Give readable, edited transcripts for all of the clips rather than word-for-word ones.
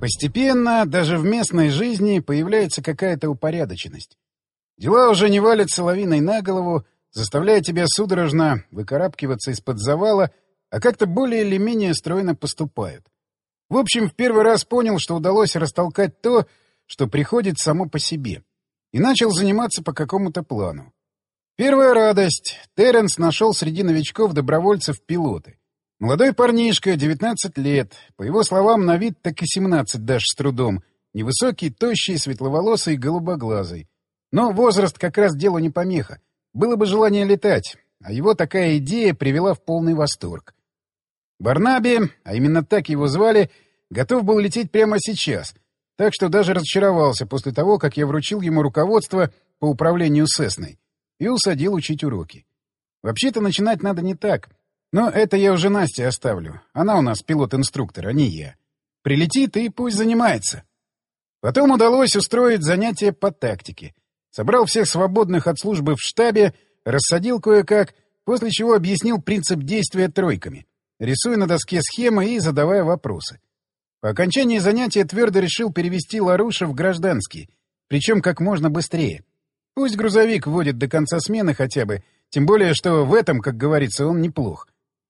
Постепенно даже в местной жизни появляется какая-то упорядоченность. Дела уже не валятся лавиной на голову, заставляя тебя судорожно выкарабкиваться из-под завала, а как-то более или менее стройно поступают. В общем, в первый раз понял, что удалось растолкать то, что приходит само по себе, и начал заниматься по какому-то плану. Первая радость. Терренс нашел среди новичков-добровольцев пилоты. Молодой парнишка, 19 лет. По его словам, на вид так и 17 дашь с трудом. Невысокий, тощий, светловолосый, голубоглазый. Но возраст как раз делу не помеха. Было бы желание летать, а его такая идея привела в полный восторг. Барнаби, а именно так его звали, готов был лететь прямо сейчас, так что даже разочаровался после того, как я вручил ему руководство по управлению Сесной и усадил учить уроки. Вообще-то начинать надо не так. Но это я уже Насте оставлю. Она у нас пилот-инструктор, а не я. Прилетит и пусть занимается. Потом удалось устроить занятия по тактике. Собрал всех свободных от службы в штабе, рассадил кое-как, после чего объяснил принцип действия тройками, рисуя на доске схемы и задавая вопросы. По окончании занятия твердо решил перевести Ларуша в гражданский, причем как можно быстрее. Пусть грузовик водит до конца смены хотя бы, тем более, что в этом, как говорится, он неплох.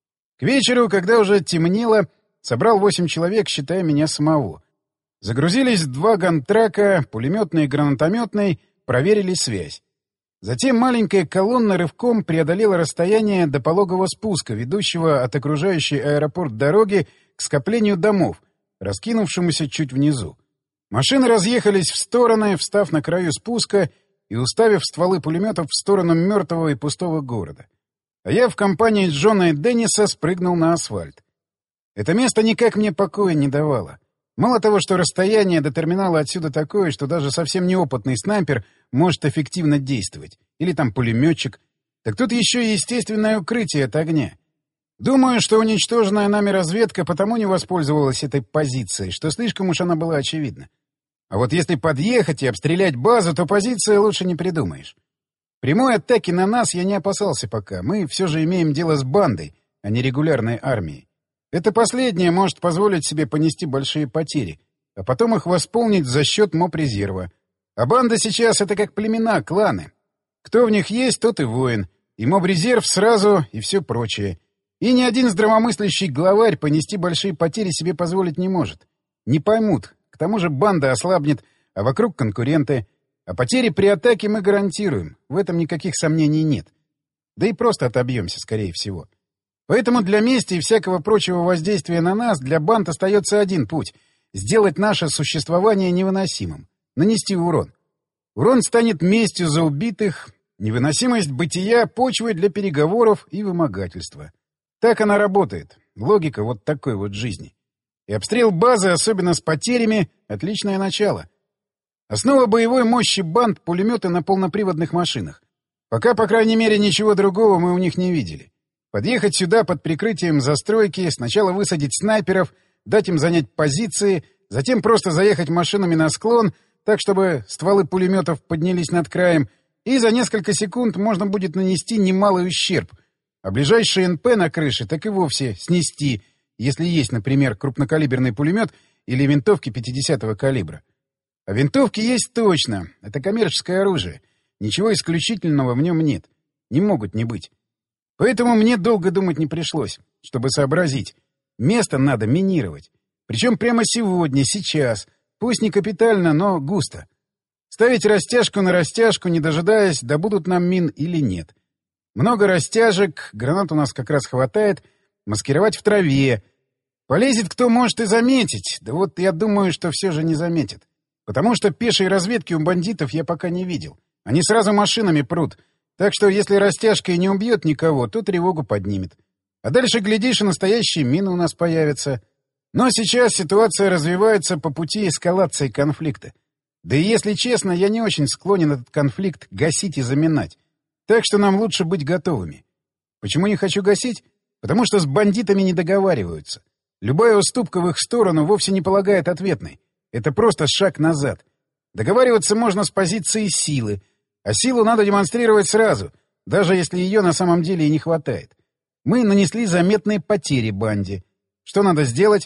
К вечеру, когда уже темнело, собрал 8 человек, считая меня самого. Загрузились 2 гантрака, пулеметный и гранатометный, проверили связь. Затем маленькая колонна рывком преодолела расстояние до пологого спуска, ведущего от окружающей аэропорт дороги к скоплению домов, раскинувшемуся чуть внизу. Машины разъехались в стороны, встав на краю спуска и уставив стволы пулеметов в сторону мертвого и пустого города. А я в компании Джона и Денниса спрыгнул на асфальт. Это место никак мне покоя не давало. Мало того, что расстояние до терминала отсюда такое, что даже совсем неопытный снайпер может эффективно действовать. Или там пулеметчик. Так тут еще и естественное укрытие от огня. Думаю, что уничтоженная нами разведка потому не воспользовалась этой позицией, что слишком уж она была очевидна. А вот если подъехать и обстрелять базу, то позиции лучше не придумаешь. Прямой атаки на нас я не опасался пока. Мы все же имеем дело с бандой, а не регулярной армией. Это последнее может позволить себе понести большие потери, а потом их восполнить за счет мобрезерва. А банда сейчас — это как племена, кланы. Кто в них есть, тот и воин. И мобрезерв сразу, и все прочее. И ни один здравомыслящий главарь понести большие потери себе позволить не может. Не поймут. К тому же банда ослабнет, а вокруг конкуренты. А потери при атаке мы гарантируем. В этом никаких сомнений нет. Да и просто отобьемся, скорее всего. Поэтому для мести и всякого прочего воздействия на нас для банд остается один путь — сделать наше существование невыносимым, нанести урон. Урон станет местью за убитых, невыносимость бытия — почвой для переговоров и вымогательства. Так она работает. Логика вот такой вот жизни. И обстрел базы, особенно с потерями, — отличное начало. Основа боевой мощи банд — пулеметы на полноприводных машинах. Пока, по крайней мере, ничего другого мы у них не видели. Подъехать сюда под прикрытием застройки, сначала высадить снайперов, дать им занять позиции, затем просто заехать машинами на склон, так, чтобы стволы пулеметов поднялись над краем, и за несколько секунд можно будет нанести немалый ущерб, а ближайший НП на крыше так и вовсе снести, если есть, например, крупнокалиберный пулемет или винтовки 50-го калибра. А винтовки есть точно. Это коммерческое оружие. Ничего исключительного в нем нет. Не могут не быть. Поэтому мне долго думать не пришлось, чтобы сообразить. Место надо минировать. Причем прямо сегодня, сейчас. Пусть не капитально, но густо. Ставить растяжку на растяжку, не дожидаясь, добудут нам мин или нет. Много растяжек, гранат у нас как раз хватает. Маскировать в траве. Полезет кто может и заметить. Да вот я думаю, что все же не заметит. Потому что пешей разведки у бандитов я пока не видел. Они сразу машинами прут. Так что если растяжка и не убьет никого, то тревогу поднимет. А дальше, глядишь, и настоящие мины у нас появятся. Но сейчас ситуация развивается по пути эскалации конфликта. Да и если честно, я не очень склонен этот конфликт гасить и заминать. Так что нам лучше быть готовыми. Почему не хочу гасить? Потому что с бандитами не договариваются. Любая уступка в их сторону вовсе не полагает ответной. Это просто шаг назад. Договариваться можно с позиции силы, а силу надо демонстрировать сразу, даже если ее на самом деле и не хватает. Мы нанесли заметные потери банде. Что надо сделать?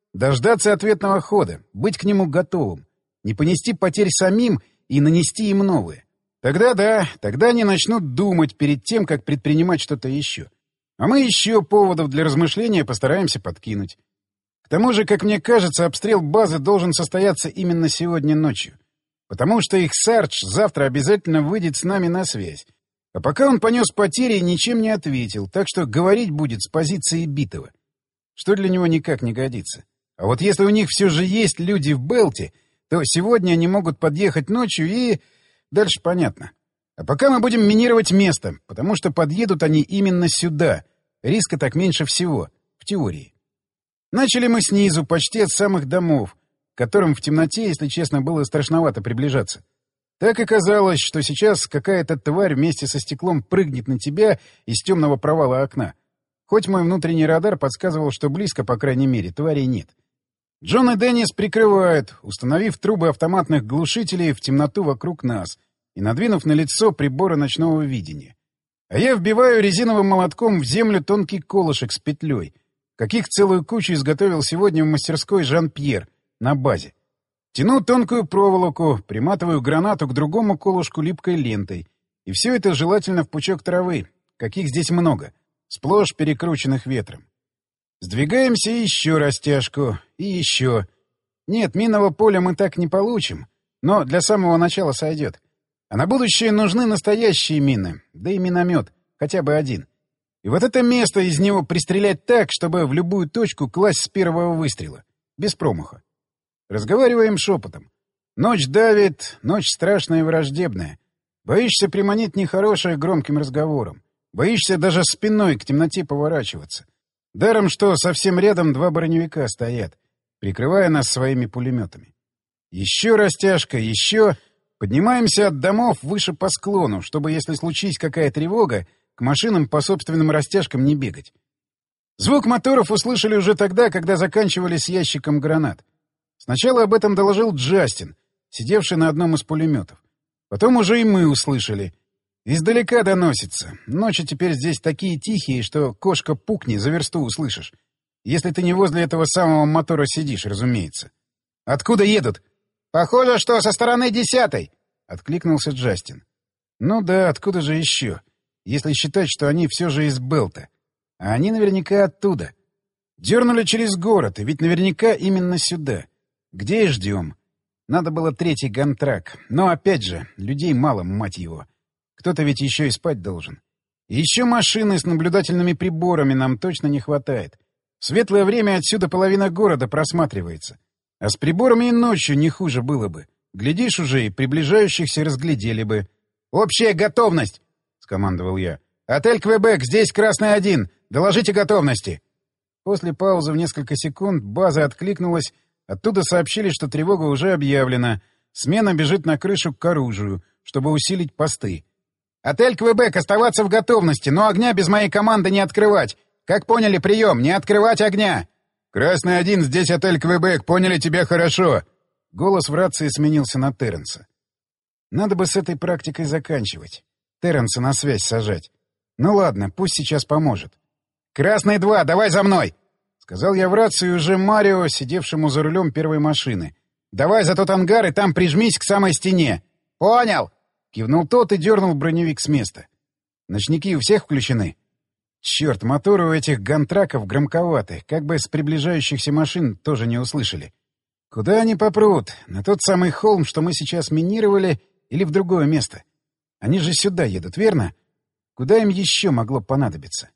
дождаться ответного хода, быть к нему готовым, не понести потерь самим и нанести им новые. Тогда да, тогда они начнут думать перед тем, как предпринимать что-то еще. А мы еще поводов для размышления постараемся подкинуть. К тому же, как мне кажется, обстрел базы должен состояться именно сегодня ночью. Потому что их Сардж завтра обязательно выйдет с нами на связь. А пока он понес потери и ничем не ответил, так что говорить будет с позиции битого. Что для него никак не годится. А вот если у них все же есть люди в Белте, то сегодня они могут подъехать ночью и... Дальше понятно. А пока мы будем минировать место, потому что подъедут они именно сюда. Риска так меньше всего, в теории. Начали мы снизу, почти от самых домов, к которым в темноте, если честно, было страшновато приближаться. Так и казалось, что сейчас какая-то тварь вместе со стеклом прыгнет на тебя из темного провала окна. Хоть мой внутренний радар подсказывал, что близко, по крайней мере, тварей нет. Джон и Деннис прикрывают, установив трубы автоматных глушителей в темноту вокруг нас и надвинув на лицо приборы ночного видения. А я вбиваю резиновым молотком в землю тонкий колышек с петлей, каких целую кучу изготовил сегодня в мастерской Жан-Пьер на базе. Тяну тонкую проволоку, приматываю гранату к другому колышку липкой лентой. И все это желательно в пучок травы, каких здесь много, сплошь перекрученных ветром. Сдвигаемся еще растяжку. И еще. Нет, минного поля мы так не получим, но для самого начала сойдет. А на будущее нужны настоящие мины, да и миномет, хотя бы один. И вот это место из него пристрелять так, чтобы в любую точку класть с первого выстрела. Без промаха. Разговариваем шепотом. Ночь давит, ночь страшная и враждебная. Боишься приманить нехорошее громким разговором. Боишься даже спиной к темноте поворачиваться. Даром, что совсем рядом два броневика стоят, прикрывая нас своими пулеметами. Еще растяжка, еще... Поднимаемся от домов выше по склону, чтобы, если случись какая тревога, к машинам по собственным растяжкам не бегать. Звук моторов услышали уже тогда, когда заканчивали с ящиком гранат. Сначала об этом доложил Джастин, сидевший на одном из пулеметов. Потом уже и мы услышали. Издалека доносится. Ночи теперь здесь такие тихие, что кошка пукни, за версту услышишь. Если ты не возле этого самого мотора сидишь, разумеется. Откуда едут? Похоже, что со стороны 10-й, откликнулся Джастин. Ну да, откуда же еще? Если считать, что они все же из Белта. А они наверняка оттуда. Дернули через город, и ведь наверняка именно сюда. Где и ждем. Надо было 3-й гантрак. Но опять же, людей мало, мать его. Кто-то ведь еще и спать должен. И еще машины с наблюдательными приборами нам точно не хватает. В светлое время отсюда половина города просматривается. А с приборами и ночью не хуже было бы. Глядишь уже, и приближающихся разглядели бы. «Общая готовность!» — скомандовал я. «Отель Квебек, здесь Красный 1. Доложите готовности!» После паузы в несколько секунд база откликнулась. Оттуда сообщили, что тревога уже объявлена. Смена бежит на крышу к оружию, чтобы усилить посты. «Отель Квебек, оставаться в готовности, но огня без моей команды не открывать. Как поняли, прием, не открывать огня!» «Красный 1, здесь отель Квебек, поняли тебя хорошо!» Голос в рации сменился на Терренса. Надо бы с этой практикой заканчивать. Терренса на связь сажать. Ну ладно, пусть сейчас поможет. «Красный 2, давай за мной!» Сказал я в рацию уже Марио, сидевшему за рулем первой машины. «Давай за тот ангар и там прижмись к самой стене!» «Понял!» Кивнул тот и дернул броневик с места. «Ночники у всех включены?» Черт, моторы у этих гантраков громковаты, как бы с приближающихся машин тоже не услышали. Куда они попрут? На тот самый холм, что мы сейчас минировали, или в другое место? Они же сюда едут, верно? Куда им еще могло понадобиться?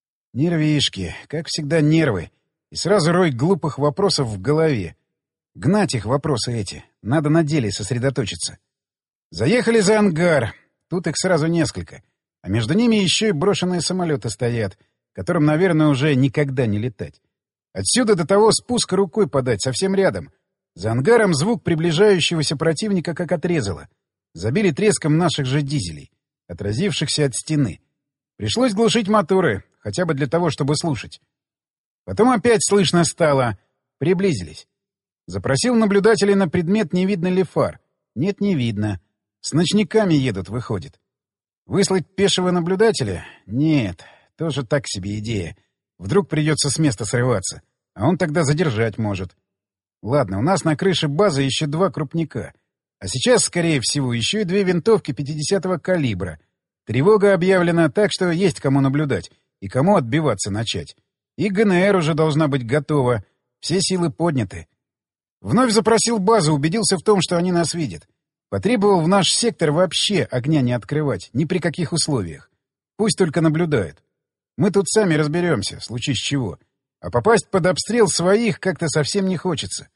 Нервишки, как всегда нервы, и сразу рой глупых вопросов в голове. Гнать их вопросы эти, надо на деле сосредоточиться. Заехали за ангар, тут их сразу несколько. А между ними еще и брошенные самолеты стоят, которым, наверное, уже никогда не летать. Отсюда до того спуска рукой подать, совсем рядом. За ангаром звук приближающегося противника как отрезало. Забили треском наших же дизелей, отразившихся от стены. Пришлось глушить моторы, хотя бы для того, чтобы слушать. Потом опять слышно стало. Приблизились. Запросил наблюдателей на предмет, не видно ли фар. Нет, не видно. С ночниками едут, выходит. Выслать пешего наблюдателя? Нет, тоже так себе идея. Вдруг придется с места срываться. а он тогда задержать может. Ладно, у нас на крыше базы еще 2 крупника. А сейчас, скорее всего, еще и 2 винтовки 50-го калибра. Тревога объявлена, так что есть кому наблюдать и кому отбиваться начать. И ГНР уже должна быть готова. Все силы подняты. Вновь запросил базу, убедился в том, что они нас видят. Потребовал в наш сектор вообще огня не открывать, ни при каких условиях. Пусть только наблюдают. Мы тут сами разберемся, случись чего. А попасть под обстрел своих как-то совсем не хочется.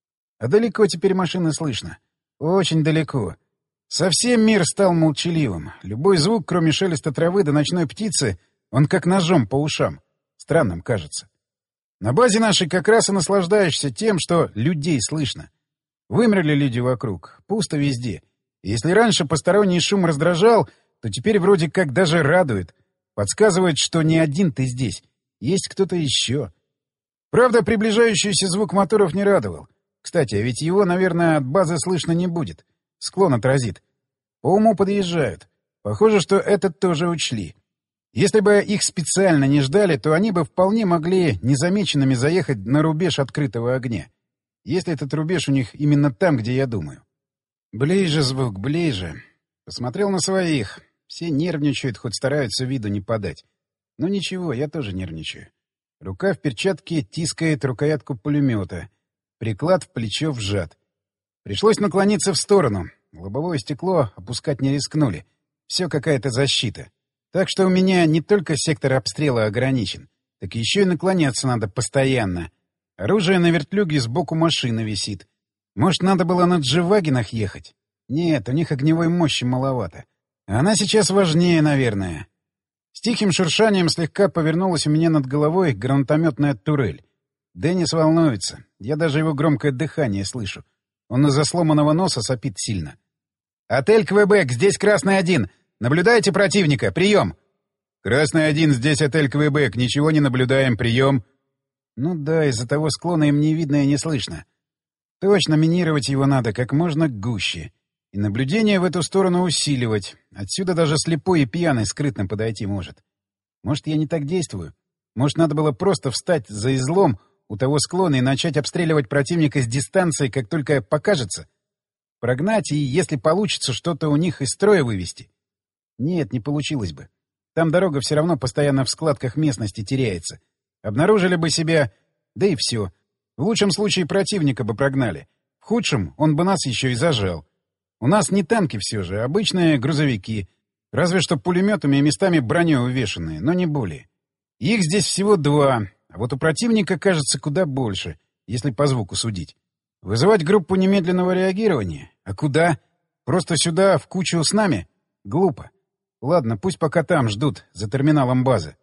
А далеко теперь машины слышно. Очень далеко. Совсем мир стал молчаливым. Любой звук, кроме шелеста травы до ночной птицы, он как ножом по ушам. Странным кажется. На базе нашей как раз и наслаждаешься тем, что людей слышно. Вымерли люди вокруг, пусто везде. И если раньше посторонний шум раздражал, то теперь вроде как даже радует. Подсказывает, что не один ты здесь. Есть кто-то еще. Правда, приближающийся звук моторов не радовал. Кстати, а ведь его, наверное, от базы слышно не будет. Склон отразит. По уму подъезжают. Похоже, что это тоже учли. Если бы их специально не ждали, то они бы вполне могли незамеченными заехать на рубеж открытого огня. Если этот рубеж у них именно там, где я думаю. Ближе звук, ближе. Посмотрел на своих. Все нервничают, хоть стараются виду не подать. Но ничего, я тоже нервничаю. Рука в перчатке тискает рукоятку пулемета. Приклад в плечо вжат. Пришлось наклониться в сторону. Лобовое стекло опускать не рискнули. Все какая-то защита. Так что у меня не только сектор обстрела ограничен, так еще и наклоняться надо постоянно. Оружие на вертлюге сбоку машины висит. Может, надо было на Джевагенах ехать? Нет, у них огневой мощи маловато. А она сейчас важнее, наверное. С тихим шуршанием слегка повернулась у меня над головой гранатометная турель. Деннис волнуется. Я даже его громкое дыхание слышу. Он из-за сломанного носа сопит сильно. «Отель Квебек, здесь Красный-1. Наблюдаете противника? Прием!» «Красный-1, здесь отель Квебек. Ничего не наблюдаем. Прием!» Ну да, из-за того склона им не видно и не слышно. Точно минировать его надо как можно гуще. И наблюдение в эту сторону усиливать. Отсюда даже слепой и пьяный скрытно подойти может. Может, я не так действую? Может, надо было просто встать за излом у того склона и начать обстреливать противника с дистанции, как только покажется? Прогнать и, если получится, что-то у них из строя вывести? Нет, не получилось бы. Там дорога все равно постоянно в складках местности теряется. Обнаружили бы себя, да и все. В лучшем случае противника бы прогнали. В худшем он бы нас еще и зажал. У нас не танки все же, а обычные грузовики. Разве что пулеметами и местами броней увешанные, но не более. Их здесь всего 2, а вот у противника, кажется, куда больше, если по звуку судить. Вызывать группу немедленного реагирования? А куда? Просто сюда, в кучу с нами? Глупо. Ладно, пусть пока там ждут, за терминалом базы.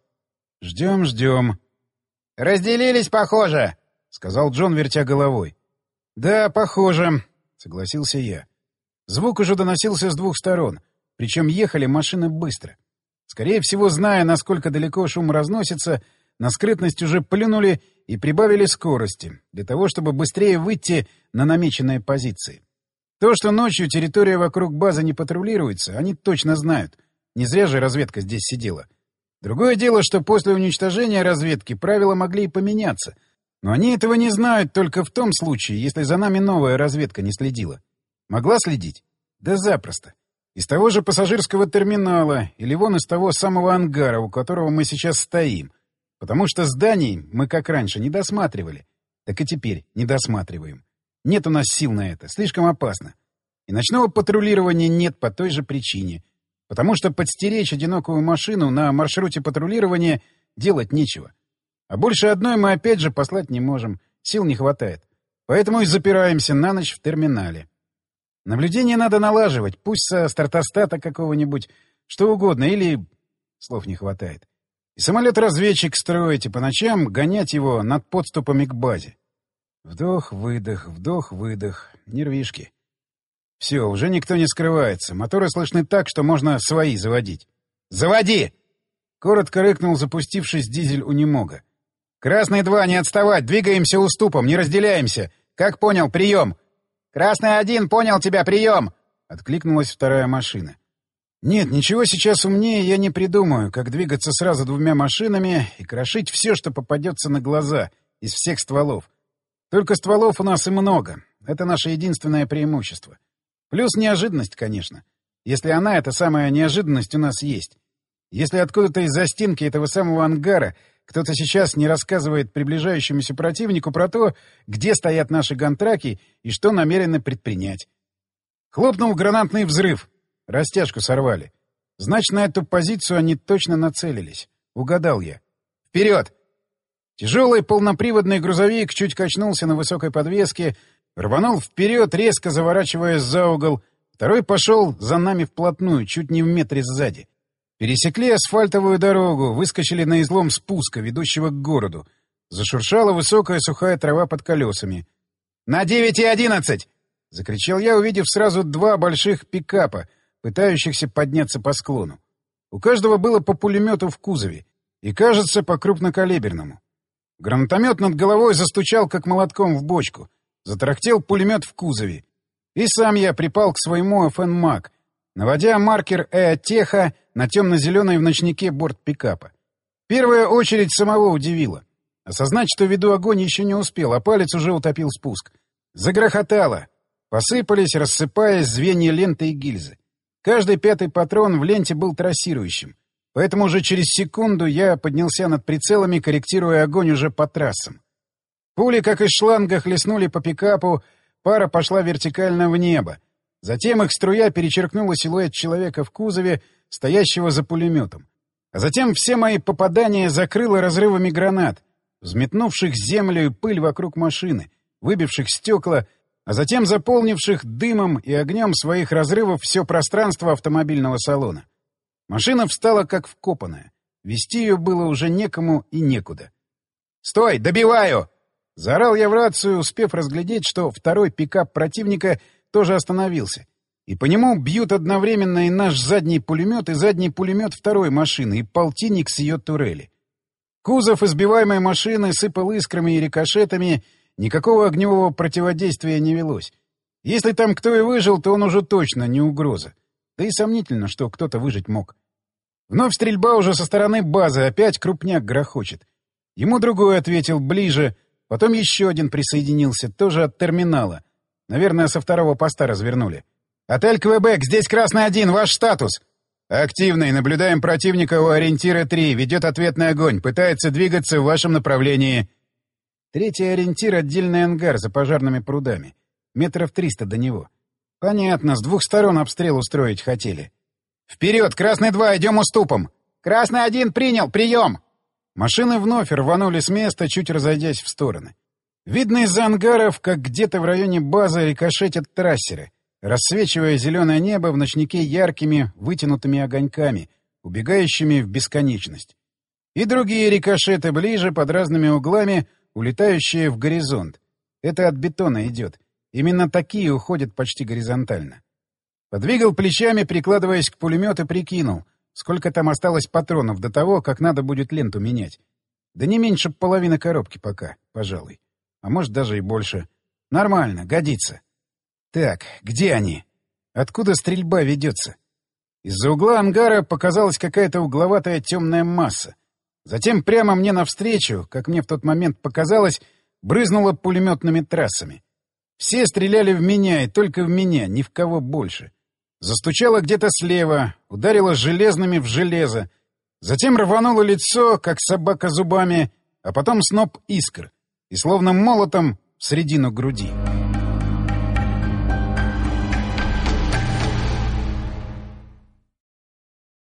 Ждем. «Разделились, похоже», — сказал Джон, вертя головой. «Да, похоже», — согласился я. Звук уже доносился с 2 сторон, причем ехали машины быстро. Скорее всего, зная, насколько далеко шум разносится, на скрытность уже плюнули и прибавили скорости, для того, чтобы быстрее выйти на намеченные позиции. То, что ночью территория вокруг базы не патрулируется, они точно знают. Не зря же разведка здесь сидела. Другое дело, что после уничтожения разведки правила могли и поменяться. Но они этого не знают только в том случае, если за нами новая разведка не следила. Могла следить? Да запросто. Из того же пассажирского терминала или вон из того самого ангара, у которого мы сейчас стоим. Потому что зданий мы, как раньше, не досматривали. Так и теперь не досматриваем. Нет у нас сил на это, слишком опасно. И ночного патрулирования нет по той же причине. Потому что подстеречь одинокую машину на маршруте патрулирования делать нечего. А больше одной мы опять же послать не можем, сил не хватает. Поэтому и запираемся на ночь в терминале. Наблюдение надо налаживать, пусть со стратостата какого-нибудь, что угодно, или... Слов не хватает. И самолет-разведчик строить, и по ночам гонять его над подступами к базе. Вдох-выдох, вдох-выдох, нервишки. Все, уже никто не скрывается. Моторы слышны так, что можно свои заводить. «Заводи!» — коротко рыкнул запустившись дизель унемога. «Красный-2, не отставать! Двигаемся уступом, не разделяемся! Как понял, прием!» «Красный-1, понял тебя, прием!» — откликнулась вторая машина. «Нет, ничего сейчас умнее я не придумаю, как двигаться сразу 2 машинами и крошить все, что попадется на глаза, из всех стволов. Только стволов у нас и много. Это наше единственное преимущество. Плюс неожиданность, конечно. Если она, эта самая неожиданность, у нас есть. Если откуда-то из-за стенки этого самого ангара кто-то сейчас не рассказывает приближающемуся противнику про то, где стоят наши гантраки и что намерены предпринять. Хлопнул гранатный взрыв. Растяжку сорвали. Значит, на эту позицию они точно нацелились. Угадал я. Вперед! Тяжелый полноприводный грузовик чуть качнулся на высокой подвеске, рванул вперед, резко заворачиваясь за угол. Второй пошел за нами вплотную, чуть не в метре сзади. Пересекли асфальтовую дорогу, выскочили на излом спуска, ведущего к городу. Зашуршала высокая сухая трава под колесами. «На 9 и 11!» — закричал я, увидев сразу два больших пикапа, пытающихся подняться по склону. У каждого было по пулемету в кузове, и, кажется, по крупнокалиберному. Гранатомет над головой застучал, как молотком в бочку. Затарахтел пулемет в кузове. И сам я припал к своему ФН-МАК, наводя маркер «Теха» на темно-зеленый в ночнике борт пикапа. Первая очередь самого удивила. Осознать, что веду огонь, еще не успел, а палец уже утопил спуск. Загрохотало. Посыпались, рассыпаясь, звенья ленты и гильзы. Каждый пятый патрон в ленте был трассирующим. Поэтому уже через секунду я поднялся над прицелами, корректируя огонь уже по трассам. Пули, как из шланга, хлестнули по пикапу, пара пошла вертикально в небо. Затем их струя перечеркнула силуэт человека в кузове, стоящего за пулеметом. А затем все мои попадания закрыло разрывами гранат, взметнувших землю и пыль вокруг машины, выбивших стекла, а затем заполнивших дымом и огнем своих разрывов все пространство автомобильного салона. Машина встала как вкопанная. Вести ее было уже некому и некуда. «Стой! Добиваю!» — заорал я в рацию, успев разглядеть, что второй пикап противника тоже остановился. И по нему бьют одновременно и наш задний пулемет, и задний пулемет второй машины, и полтинник с ее турели. Кузов избиваемой машины сыпал искрами и рикошетами, никакого огневого противодействия не велось. Если там кто и выжил, то он уже точно не угроза. Да и сомнительно, что кто-то выжить мог. Вновь стрельба уже со стороны базы, опять крупняк грохочет. Ему другой ответил ближе, потом еще один присоединился, тоже от терминала. Наверное, со второго поста развернули. «Отель Квебек, здесь красный 1, ваш статус!» «Активный, наблюдаем противника у ориентира 3, ведет ответный огонь, пытается двигаться в вашем направлении». Третий ориентир — отдельный ангар за пожарными прудами. Метров 300 до него. Понятно, с двух сторон обстрел устроить хотели. «Вперед! Красный 2, идем уступом!» «Красный 1, принял! Прием!» Машины вновь рванули с места, чуть разойдясь в стороны. Видно из-за ангаров, как где-то в районе базы рикошетят трассеры, рассвечивая зеленое небо в ночнике яркими, вытянутыми огоньками, убегающими в бесконечность. И другие рикошеты ближе, под разными углами, улетающие в горизонт. Это от бетона идет. Именно такие уходят почти горизонтально. Подвигал плечами, прикладываясь к пулемету, прикинул, сколько там осталось патронов до того, как надо будет ленту менять. Да не меньше половины коробки пока, пожалуй. А может, даже и больше. Нормально, годится. Так, где они? Откуда стрельба ведется? Из-за угла ангара показалась какая-то угловатая темная масса. Затем прямо мне навстречу, как мне в тот момент показалось, брызнуло пулеметными трассами. Все стреляли в меня, и только в меня, ни в кого больше. Застучало где-то слева, ударило железными в железо. Затем рвануло лицо, как собака зубами, а потом сноп искр, и словно молотом в середину груди.